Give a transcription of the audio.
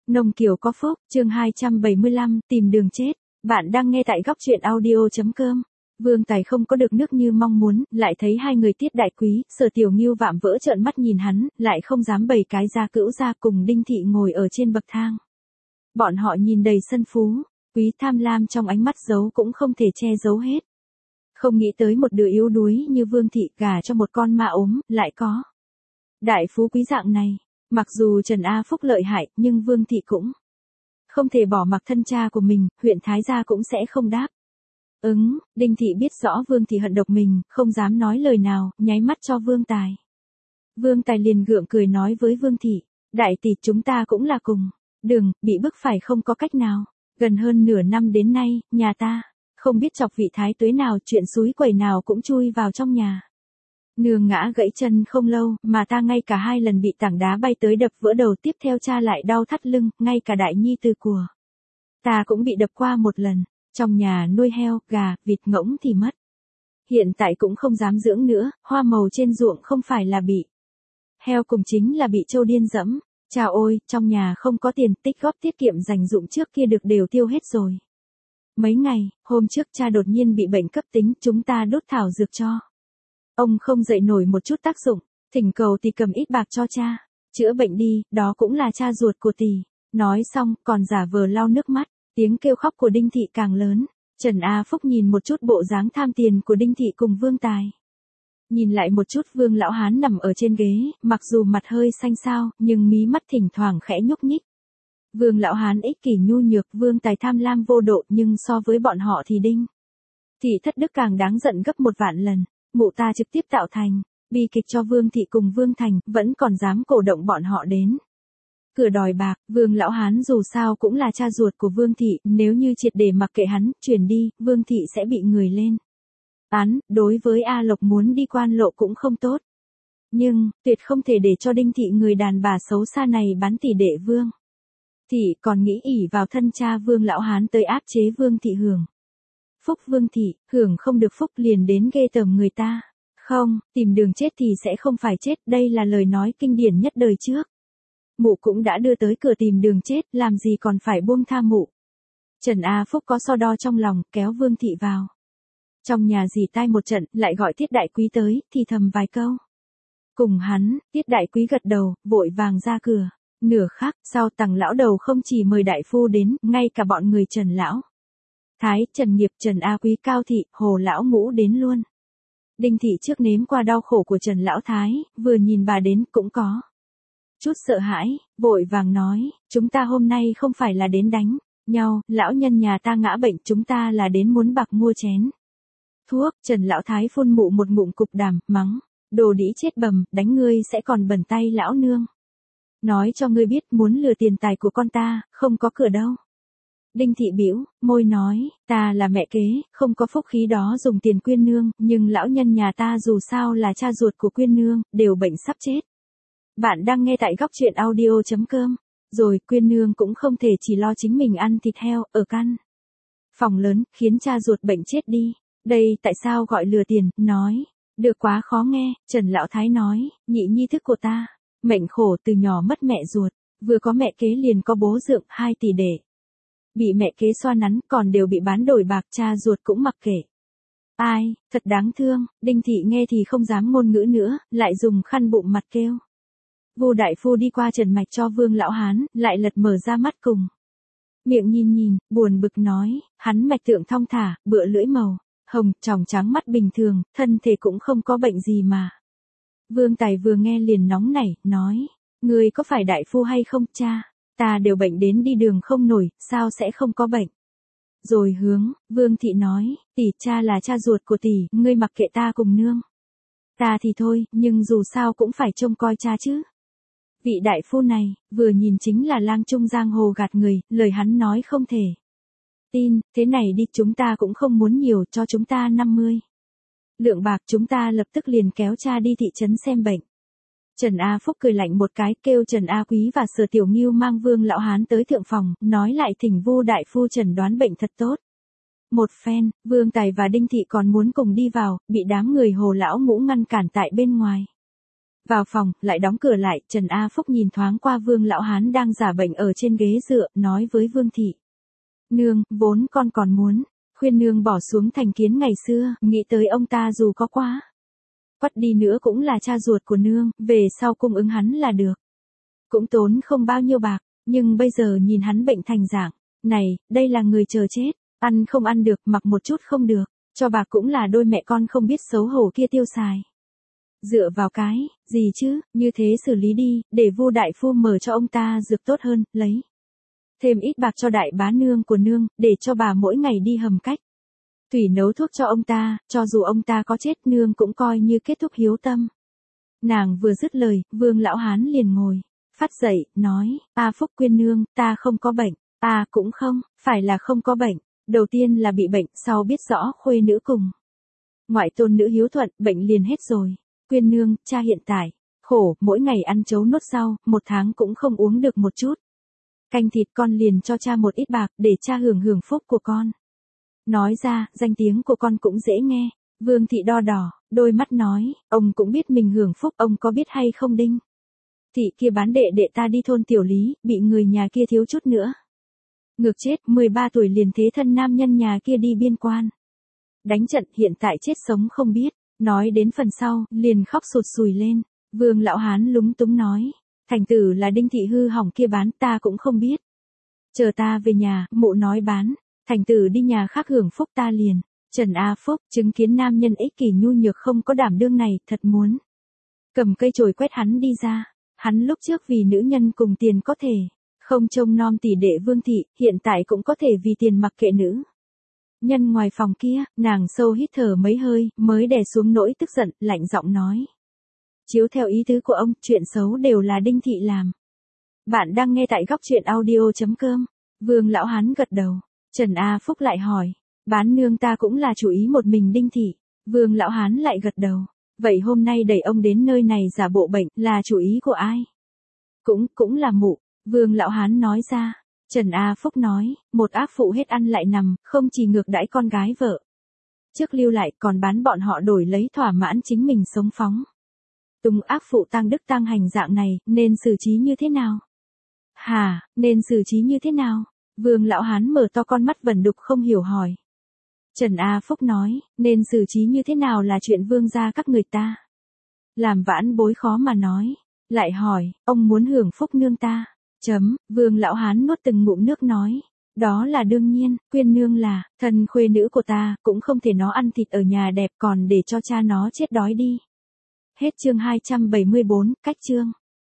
Nông Kiều có phúc, chương 275, tìm đường chết. Bạn đang nghe tại góc truyện audio.com. Vương Tài không có được nước như mong muốn, lại thấy hai người Tiết Đại Quý, Sở Tiểu Ngưu vạm vỡ trợn mắt nhìn hắn, lại không dám bày cái ra cữu ra cùng Đinh Thị ngồi ở trên bậc thang. Bọn họ nhìn đầy sân phú, quý tham lam trong ánh mắt giấu cũng không thể che giấu hết. Không nghĩ tới một đứa yếu đuối như Vương Thị gả cho một con ma ốm, lại có đại phú quý dạng này. Mặc dù Trần A Phúc lợi hại, nhưng Vương Thị cũng không thể bỏ mặc thân cha của mình, huyện Thái Gia cũng sẽ không đáp. Đinh Thị biết rõ Vương Thị hận độc mình, không dám nói lời nào, nháy mắt cho Vương Tài. Vương Tài liền gượng cười nói với Vương Thị, đại tỷ chúng ta cũng là cùng đường, bị bức phải không có cách nào. Gần hơn nửa năm đến nay, nhà ta không biết chọc vị thái tuế nào, chuyện xúi quẩy nào cũng chui vào trong nhà. Nương ngã gãy chân không lâu, mà ta ngay cả 2 lần bị tảng đá bay tới đập vỡ đầu, tiếp theo cha lại đau thắt lưng, ngay cả đại nhi từ của ta cũng bị đập qua 1 lần. Trong nhà nuôi heo, gà, vịt ngỗng thì mất. Hiện tại cũng không dám dưỡng nữa, hoa màu trên ruộng không phải là bị heo cùng chính là bị trâu điên dẫm. Cha ôi, trong nhà không có tiền, tích góp tiết kiệm dành dụm trước kia được đều tiêu hết rồi. Mấy ngày, hôm trước cha đột nhiên bị bệnh cấp tính, chúng ta đốt thảo dược cho ông không dậy nổi một chút tác dụng, thỉnh cầu tỷ cầm ít bạc cho cha chữa bệnh đi, đó cũng là cha ruột của tỷ. Nói xong, còn giả vờ lau nước mắt, tiếng kêu khóc của Đinh Thị càng lớn. Trần A Phúc nhìn một chút bộ dáng tham tiền của Đinh Thị cùng Vương Tài. Nhìn lại một chút Vương lão hán nằm ở trên ghế, mặc dù mặt hơi xanh xao, nhưng mí mắt thỉnh thoảng khẽ nhúc nhích. Vương lão hán ích kỷ nhu nhược, Vương Tài tham lam vô độ, nhưng so với bọn họ thì Đinh Thị thất đức càng đáng giận gấp 1 vạn lần. Mụ ta trực tiếp tạo thành bi kịch cho Vương Thị cùng Vương Thành, vẫn còn dám cổ động bọn họ đến cửa đòi bạc. Vương lão hán dù sao cũng là cha ruột của Vương Thị, nếu như triệt để mặc kệ hắn, chuyển đi, Vương Thị sẽ bị người lên án. Đối với A Lộc muốn đi quan lộ cũng không tốt, nhưng tuyệt không thể để cho Đinh Thị người đàn bà xấu xa này bán tỷ đệ Vương Thị, còn nghĩ ỷ vào thân cha Vương lão hán tới áp chế Vương Thị hưởng phúc. Vương Thị hưởng không được phúc liền đến ghê tởm người ta. Không, tìm đường chết thì sẽ không phải chết, đây là lời nói kinh điển nhất đời trước. Mụ cũng đã đưa tới cửa tìm đường chết, làm gì còn phải buông tha mụ. Trần A Phúc có so đo trong lòng, kéo Vương Thị vào trong nhà rỉ tai một trận, lại gọi Tiết Đại Quý tới, thì thầm vài câu cùng hắn. Tiết Đại Quý gật đầu, vội vàng ra cửa. Nửa khắc sau, Tằng lão đầu không chỉ mời đại phu đến, ngay cả bọn người Trần lão Thái, Trần Nghiệp, Trần A Quý, Cao Thị, Hồ lão ngũ đến luôn. Đinh Thị trước nếm qua đau khổ của Trần lão Thái, vừa nhìn bà đến cũng có chút sợ hãi, vội vàng nói, chúng ta hôm nay không phải là đến đánh nhau, lão nhân nhà ta ngã bệnh, chúng ta là đến muốn bạc mua chén thuốc. Trần lão Thái phun mụ một ngụm cục đàm, mắng, đồ đĩ chết bầm, đánh ngươi sẽ còn bẩn tay lão nương. Nói cho ngươi biết, muốn lừa tiền tài của con ta, không có cửa đâu. Đinh Thị bĩu môi nói, ta là mẹ kế, không có phúc khí đó dùng tiền Quyên nương, nhưng lão nhân nhà ta dù sao là cha ruột của Quyên nương, đều bệnh sắp chết. Bạn đang nghe tại góc truyện audio.com. Rồi Quyên nương cũng không thể chỉ lo chính mình ăn thịt heo, ở căn phòng lớn, khiến cha ruột bệnh chết đi. Đây tại sao gọi lừa tiền, nói, được quá khó nghe. Trần lão Thái nói, nhị nhi thức của ta mệnh khổ, từ nhỏ mất mẹ ruột, vừa có mẹ kế liền có bố dượng, 2 tỷ đệ bị mẹ kế xoa nắn, còn đều bị bán đổi bạc, cha ruột cũng mặc kệ. Ai, thật đáng thương. Đinh Thị nghe thì không dám ngôn ngữ nữa, lại dùng khăn bụng mặt kêu Vu đại phu đi qua trần mạch cho Vương lão hán, lại lật mở ra mắt cùng miệng nhìn, buồn bực nói, hắn mạch tượng thong thả, bựa lưỡi màu hồng, tròng trắng, mắt bình thường, thân thể cũng không có bệnh gì mà. Vương Tài vừa nghe liền nóng nảy, nói, ngươi có phải đại phu hay không? Cha ta đều bệnh đến đi đường không nổi, sao sẽ không có bệnh? Rồi hướng Vương Thị nói, tỷ, cha là cha ruột của tỷ, ngươi mặc kệ ta cùng nương ta thì thôi, nhưng dù sao cũng phải trông coi cha chứ. Vị đại phu này, vừa nhìn chính là lang trung giang hồ gạt người, lời hắn nói không thể tin. Thế này đi, chúng ta cũng không muốn nhiều, cho chúng ta 50 lượng bạc, chúng ta lập tức liền kéo cha đi thị trấn xem bệnh. Trần A Phúc cười lạnh một cái, kêu Trần A Quý và Sở Tiểu Ngưu mang Vương lão hán tới thượng phòng, nói lại thỉnh Vu đại phu chẩn đoán bệnh thật tốt. Một phen, Vương Tài và Đinh Thị còn muốn cùng đi vào, bị đám người Hồ lão ngũ ngăn cản tại bên ngoài. Vào phòng, lại đóng cửa lại, Trần A Phúc nhìn thoáng qua Vương lão hán đang giả bệnh ở trên ghế dựa, nói với Vương thị. Nương, vốn con còn muốn khuyên nương bỏ xuống thành kiến ngày xưa, nghĩ tới ông ta dù có quá quắt đi nữa cũng là cha ruột của nương, về sau cung ứng hắn là được. Cũng tốn không bao nhiêu bạc, nhưng bây giờ nhìn hắn bệnh thành dạng này, đây là người chờ chết, ăn không ăn được, mặc một chút không được, cho bạc cũng là đôi mẹ con không biết xấu hổ kia tiêu xài. Dựa vào cái gì chứ, như thế xử lý đi, để Vu đại phu mở cho ông ta dược tốt hơn, lấy thêm ít bạc cho đại bá nương của nương, để cho bà mỗi ngày đi hầm cách thủy nấu thuốc cho ông ta, cho dù ông ta có chết nương cũng coi như kết thúc hiếu tâm. Nàng vừa dứt lời, Vương lão hán liền ngồi phát dậy, nói, A Phúc khuyên nương, ta không có bệnh, cũng không, phải là không có bệnh, đầu tiên là bị bệnh, sau biết rõ khuê nữ cùng ngoại tôn nữ hiếu thuận, bệnh liền hết rồi. Khuyên nương, cha hiện tại khổ, mỗi ngày ăn chấu nốt rau, 1 tháng cũng không uống được một chút canh thịt, con liền cho cha một ít bạc, để cha hưởng hưởng phúc của con. Nói ra, danh tiếng của con cũng dễ nghe. Vương thị đo đỏ, đôi mắt nói, ông cũng biết mình hưởng phúc, ông có biết hay không Đinh thị kia bán đệ đệ ta đi thôn Tiểu Lý, bị người nhà kia thiếu chút nữa ngược chết, 13 tuổi liền thế thân nam nhân nhà kia đi biên quan đánh trận, hiện tại chết sống không biết. Nói đến phần sau, liền khóc sụt sùi lên. Vương lão hán lúng túng nói, thành tử là Đinh thị hư hỏng kia bán, ta cũng không biết. Chờ ta về nhà, mụ nói bán, thành tử đi nhà khác hưởng phúc ta liền. Trần A Phúc, chứng kiến nam nhân ích kỷ nhu nhược không có đảm đương này, thật muốn cầm cây chổi quét hắn đi ra. Hắn lúc trước vì nữ nhân cùng tiền có thể không trông nom tỷ đệ Vương thị, hiện tại cũng có thể vì tiền mặc kệ nữ nhân ngoài phòng kia. Nàng sâu hít thở mấy hơi, mới đè xuống nỗi tức giận, lạnh giọng nói. Chiếu theo ý tứ của ông, chuyện xấu đều là Đinh thị làm. Bạn đang nghe tại góc truyện audio.com. Vương lão hán gật đầu. Trần A Phúc lại hỏi. Bán nương ta cũng là chủ ý một mình Đinh thị. Vương lão hán lại gật đầu. Vậy hôm nay đẩy ông đến nơi này giả bộ bệnh, là chủ ý của ai? Cũng là mụ. Vương lão hán nói ra. Trần A Phúc nói, một ác phụ hết ăn lại nằm, không chỉ ngược đãi con gái vợ trước lưu lại, còn bán bọn họ đổi lấy thỏa mãn chính mình sống phóng túng. Ác phụ tang đức tang hành dạng này, nên xử trí như thế nào? Nên xử trí như thế nào? Vương lão hán mở to con mắt vẩn đục không hiểu hỏi. Trần A Phúc nói, nên xử trí như thế nào là chuyện vương gia các người ta làm vãn bối khó mà nói. Lại hỏi, ông muốn hưởng phúc nương ta? Vương lão hán nuốt từng ngụm nước nói. Đó là đương nhiên, khuyên nương là thân khuê nữ của ta, cũng không thể nó ăn thịt ở nhà đẹp còn để cho cha nó chết đói đi. Hết chương 274, cách chương.